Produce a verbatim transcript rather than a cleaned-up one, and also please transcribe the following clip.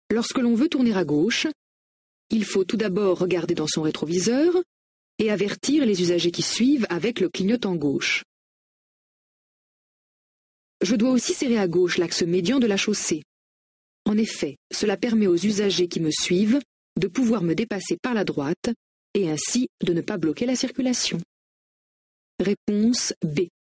Lorsque l'on veut tourner à gauche, il faut tout d'abord regarder dans son rétroviseur et avertir les usagers qui suivent avec le clignotant gauche. Je dois aussi serrer à gauche l'axe médian de la chaussée. En effet, cela permet aux usagers qui me suivent de pouvoir me dépasser par la droite et ainsi de ne pas bloquer la circulation. Réponse B.